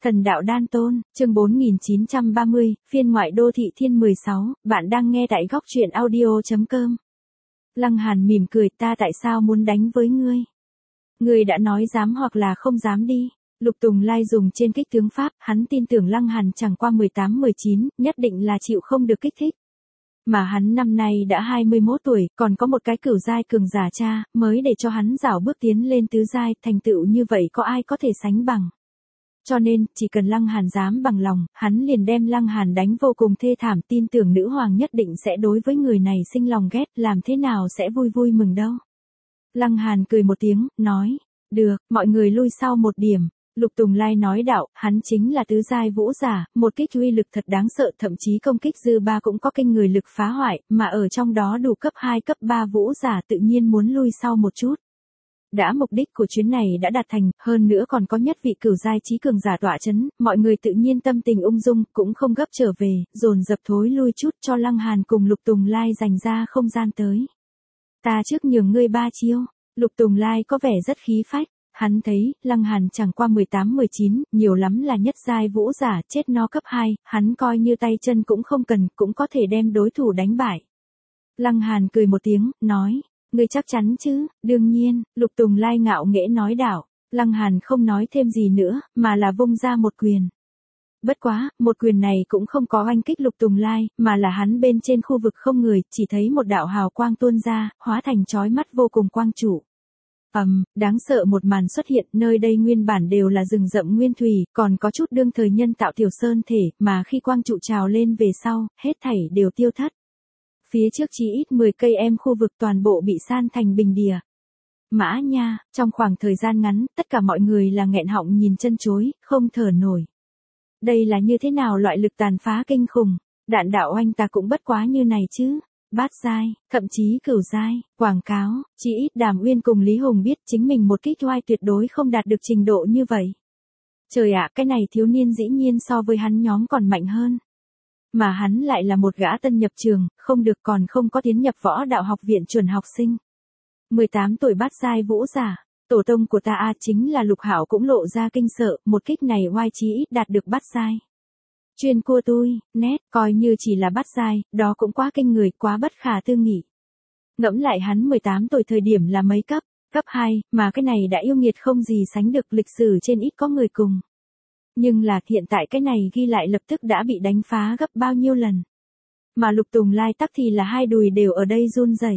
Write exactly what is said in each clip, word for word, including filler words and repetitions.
Thần đạo đan tôn, chương bốn nghìn chín trăm ba mươi, phiên ngoại đô thị thiên mười sáu, bạn đang nghe tại góc truyện audio.com. Lăng Hàn mỉm cười, ta tại sao muốn đánh với ngươi? Ngươi đã nói dám hoặc là không dám đi. Lục Tùng Lai dùng trên kích tướng Pháp, hắn tin tưởng Lăng Hàn chẳng qua mười tám mười chín, nhất định là chịu không được kích thích. Mà hắn năm nay đã hai mươi mốt tuổi, còn có một cái cửu giai cường giả cha, mới để cho hắn rảo bước tiến lên tứ giai, thành tựu như vậy có ai có thể sánh bằng. Cho nên, chỉ cần Lăng Hàn dám bằng lòng, hắn liền đem Lăng Hàn đánh vô cùng thê thảm, tin tưởng nữ hoàng nhất định sẽ đối với người này sinh lòng ghét, làm thế nào sẽ vui vui mừng đâu. Lăng Hàn cười một tiếng, nói, được, mọi người lui sau một điểm. Lục Tùng Lai nói đạo, hắn chính là tứ giai vũ giả, một kích uy lực thật đáng sợ, thậm chí công kích dư ba cũng có kinh người lực phá hoại, mà ở trong đó đủ cấp hai cấp ba vũ giả tự nhiên muốn lui sau một chút. Đã mục đích của chuyến này đã đạt thành, hơn nữa còn có nhất vị cửu giai chí cường giả tọa chấn, mọi người tự nhiên tâm tình ung dung, cũng không gấp trở về, dồn dập thối lui chút cho Lăng Hàn cùng Lục Tùng Lai dành ra không gian tới. Ta trước nhường ngươi ba chiêu. Lục Tùng Lai có vẻ rất khí phách. Hắn thấy, Lăng Hàn chẳng qua mười tám mười chín, nhiều lắm là nhất giai vũ giả, chết no cấp hai, hắn coi như tay chân cũng không cần, cũng có thể đem đối thủ đánh bại. Lăng Hàn cười một tiếng, nói, ngươi chắc chắn chứ? Đương nhiên. Lục Tùng Lai ngạo nghễ nói đạo. Lăng Hàn không nói thêm gì nữa, mà là vung ra một quyền. Bất quá, một quyền này cũng không có oanh kích Lục Tùng Lai, mà là hắn bên trên khu vực không người, chỉ thấy một đạo hào quang tuôn ra, hóa thành chói mắt vô cùng quang trụ. Ầm, um, đáng sợ một màn xuất hiện, nơi đây nguyên bản đều là rừng rậm nguyên thủy, còn có chút đương thời nhân tạo tiểu sơn thể, mà khi quang trụ trào lên về sau, hết thảy đều tiêu thất. Phía trước chỉ ít mười cây em khu vực toàn bộ bị san thành bình địa. Mã nha, trong khoảng thời gian ngắn, tất cả mọi người là nghẹn họng nhìn chân chối, không thở nổi. Đây là như thế nào loại lực tàn phá kinh khủng, đạn đạo oanh ta cũng bất quá như này chứ. Bát giai, thậm chí cửu giai, quảng cáo, chỉ ít Đàm Uyên cùng Lý Hùng biết chính mình một kích oai tuyệt đối không đạt được trình độ như vậy. Trời ạ, cái này thiếu niên dĩ nhiên so với hắn nhóm còn mạnh hơn. Mà hắn lại là một gã tân nhập trường, không được còn không có tiến nhập võ đạo học viện chuẩn học sinh. mười tám tuổi bát giai vũ giả, tổ tông của ta a chính là Lục Hạo cũng lộ ra kinh sợ, một kích này oai chí ít đạt được bát giai. Chuyên cua tôi, nét, coi như chỉ là bát giai, đó cũng quá kinh người, quá bất khả tư nghị. Ngẫm lại hắn mười tám tuổi thời điểm là mấy cấp, cấp hai, mà cái này đã yêu nghiệt không gì sánh được, lịch sử trên ít có người cùng. Nhưng là hiện tại cái này ghi lại lập tức đã bị đánh phá gấp bao nhiêu lần. Mà Lục Tùng Lai tắc thì là hai đùi đều ở đây run rẩy.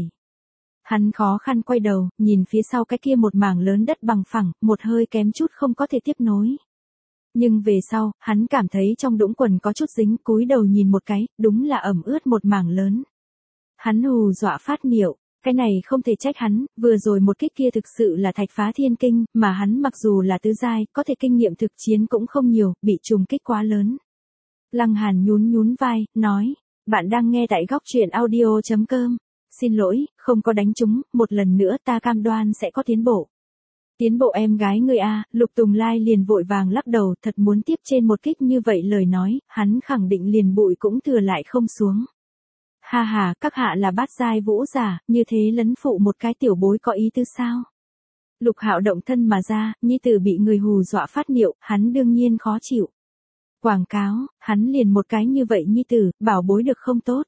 Hắn khó khăn quay đầu, nhìn phía sau cái kia một mảng lớn đất bằng phẳng, một hơi kém chút không có thể tiếp nối. Nhưng về sau, hắn cảm thấy trong đũng quần có chút dính, cúi đầu nhìn một cái, đúng là ẩm ướt một mảng lớn. Hắn hù dọa phát niệu, cái này không thể trách hắn, vừa rồi một kích kia thực sự là thạch phá thiên kinh, mà hắn mặc dù là tứ giai, có thể kinh nghiệm thực chiến cũng không nhiều, bị trùng kích quá lớn. Lăng Hàn nhún nhún vai, nói, bạn đang nghe tại góc truyện audio.com. Xin lỗi, không có đánh trúng, một lần nữa ta cam đoan sẽ có tiến bộ. Tiến bộ em gái người a. Lục Tùng Lai liền vội vàng lắc đầu, thật muốn tiếp trên một kích như vậy lời nói, hắn khẳng định liền bụi cũng thừa lại không xuống. Ha ha, các hạ là bát giai vũ giả, như thế lấn phụ một cái tiểu bối có ý tứ sao? Lục Hạo động thân mà ra, nhi tử bị người hù dọa phát niệu, hắn đương nhiên khó chịu. Quảng cáo, hắn liền một cái như vậy nhi tử, bảo bối được không tốt.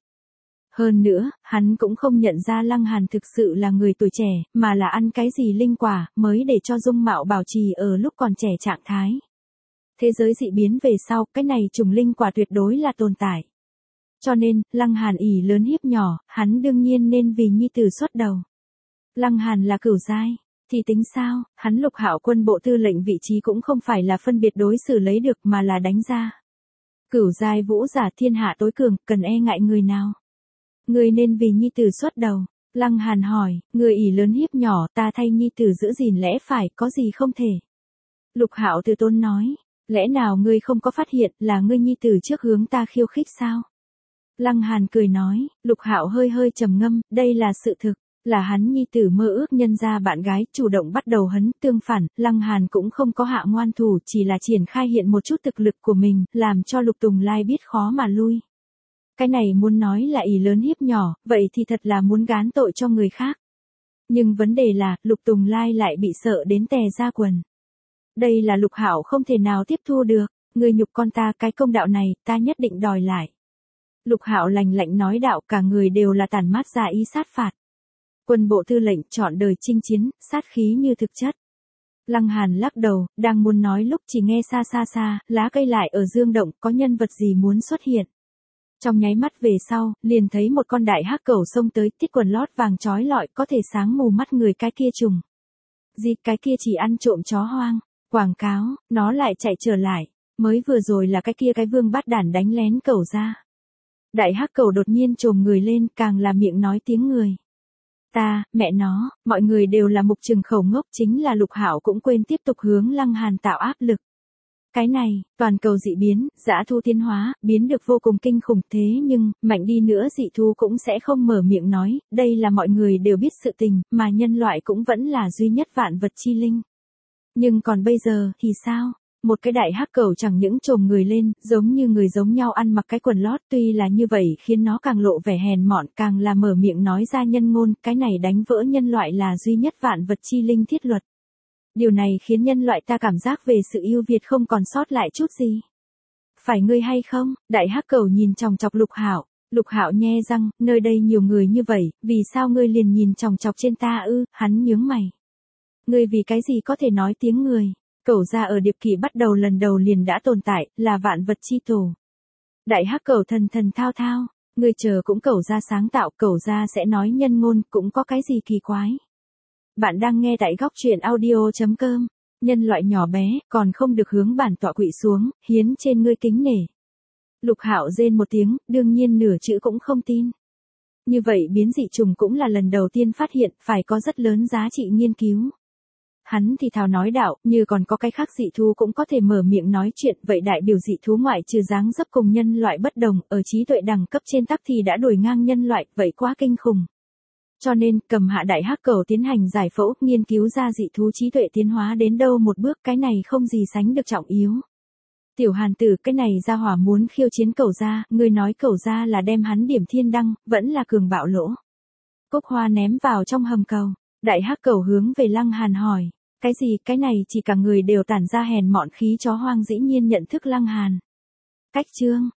Hơn nữa, hắn cũng không nhận ra Lăng Hàn thực sự là người tuổi trẻ, mà là ăn cái gì linh quả, mới để cho dung mạo bảo trì ở lúc còn trẻ trạng thái. Thế giới dị biến về sau, cái này trùng linh quả tuyệt đối là tồn tại. Cho nên, Lăng Hàn ỷ lớn hiếp nhỏ, hắn đương nhiên nên vì nhi tử xuất đầu. Lăng Hàn là cửu giai, thì tính sao, hắn Lục Hạo quân bộ tư lệnh vị trí cũng không phải là phân biệt đối xử lấy được mà là đánh ra. Cửu giai vũ giả thiên hạ tối cường, cần e ngại người nào? Người nên vì nhi tử xuất đầu. Lăng Hàn hỏi, người ỷ lớn hiếp nhỏ, ta thay nhi tử giữ gìn lẽ phải, có gì không thể? Lục Hạo từ tốn nói, lẽ nào ngươi không có phát hiện là ngươi nhi tử trước hướng ta khiêu khích sao? Lăng Hàn cười nói, Lục Hạo hơi hơi trầm ngâm, đây là sự thực, là hắn nhi tử mơ ước nhân ra bạn gái, chủ động bắt đầu hấn, tương phản, Lăng Hàn cũng không có hạ ngoan thủ, chỉ là triển khai hiện một chút thực lực của mình, làm cho Lục Tùng Lai biết khó mà lui. Cái này muốn nói là ỷ lớn hiếp nhỏ, vậy thì thật là muốn gán tội cho người khác. Nhưng vấn đề là, Lục Tùng Lai lại bị sợ đến tè ra quần. Đây là Lục Hạo không thể nào tiếp thu được. ngươi nhục con ta, cái công đạo này, ta nhất định đòi lại. Lục Hạo lạnh lạnh nói đạo, cả người đều là tản mát ra ý sát phạt. Quân bộ tư lệnh chọn đời chinh chiến, sát khí như thực chất. Lăng Hàn lắc đầu, đang muốn nói lúc chỉ nghe xa xa xa, lá cây lại ở dương động, có nhân vật gì muốn xuất hiện. Trong nháy mắt về sau, liền thấy một con đại hắc cẩu xông tới, tiết quần lót vàng chói lọi, có thể sáng mù mắt người cái kia trùng. Gì, cái kia chỉ ăn trộm chó hoang. Quảng cáo, nó lại chạy trở lại. Mới vừa rồi là cái kia cái vương bát đản đánh lén cẩu ra. Đại hắc cẩu đột nhiên trồm người lên, càng là miệng nói tiếng người. Ta, mẹ nó, mọi người đều là mục trừng khẩu ngốc, chính là Lục Hạo cũng quên tiếp tục hướng Lăng Hàn tạo áp lực. Cái này, toàn cầu dị biến, dã thu tiến hóa, biến được vô cùng kinh khủng, thế nhưng, mạnh đi nữa dị thú cũng sẽ không mở miệng nói, đây là mọi người đều biết sự tình, mà nhân loại cũng vẫn là duy nhất vạn vật chi linh. Nhưng còn bây giờ, thì sao? Một cái đại hắc cẩu chẳng những trồm người lên, giống như người giống nhau ăn mặc cái quần lót, tuy là như vậy khiến nó càng lộ vẻ hèn mọn, càng là mở miệng nói ra nhân ngôn, cái này đánh vỡ nhân loại là duy nhất vạn vật chi linh thiết luật. Điều này khiến nhân loại ta cảm giác về sự yêu Việt không còn sót lại chút gì. Phải ngươi hay không? Đại hắc cẩu nhìn chòng chọc Lục Hạo. Lục Hạo nhe răng, nơi đây nhiều người như vậy, vì sao ngươi liền nhìn chòng chọc trên ta ư? Hắn nhướng mày. Ngươi vì cái gì có thể nói tiếng người? Cẩu gia ở điệp kỷ bắt đầu lần đầu liền đã tồn tại, là vạn vật chi tổ. Đại hắc cẩu thần thần thao thao, ngươi chờ cũng cẩu gia sáng tạo, cẩu gia sẽ nói nhân ngôn, cũng có cái gì kỳ quái. Bạn đang nghe tại góc truyện audio chấm com. Nhân loại nhỏ bé, còn không được hướng bản tọa quỵ xuống, hiến trên ngươi kính nể. Lục Hạo rên một tiếng, đương nhiên nửa chữ cũng không tin. Như vậy biến dị trùng cũng là lần đầu tiên phát hiện, phải có rất lớn giá trị nghiên cứu. Hắn thì thào nói đạo, như còn có cái khác dị thú cũng có thể mở miệng nói chuyện, vậy đại biểu dị thú ngoại trừ dáng dấp cùng nhân loại bất đồng, ở trí tuệ đẳng cấp trên tắc thì đã đuổi ngang nhân loại, vậy quá kinh khủng. Cho nên, cầm hạ đại hắc cẩu tiến hành giải phẫu, nghiên cứu ra dị thú trí tuệ tiến hóa đến đâu một bước, cái này không gì sánh được trọng yếu. Tiểu Hàn tử, cái này ra hỏa muốn khiêu chiến cẩu gia, ngươi nói cẩu gia là đem hắn điểm thiên đăng, vẫn là cường bạo lỗ. Cúc hoa ném vào trong hầm cầu, đại hắc cẩu hướng về Lăng Hàn hỏi. Cái gì, cái này chỉ cả người đều tản ra hèn mọn khí chó hoang dĩ nhiên nhận thức Lăng Hàn. Cách chương,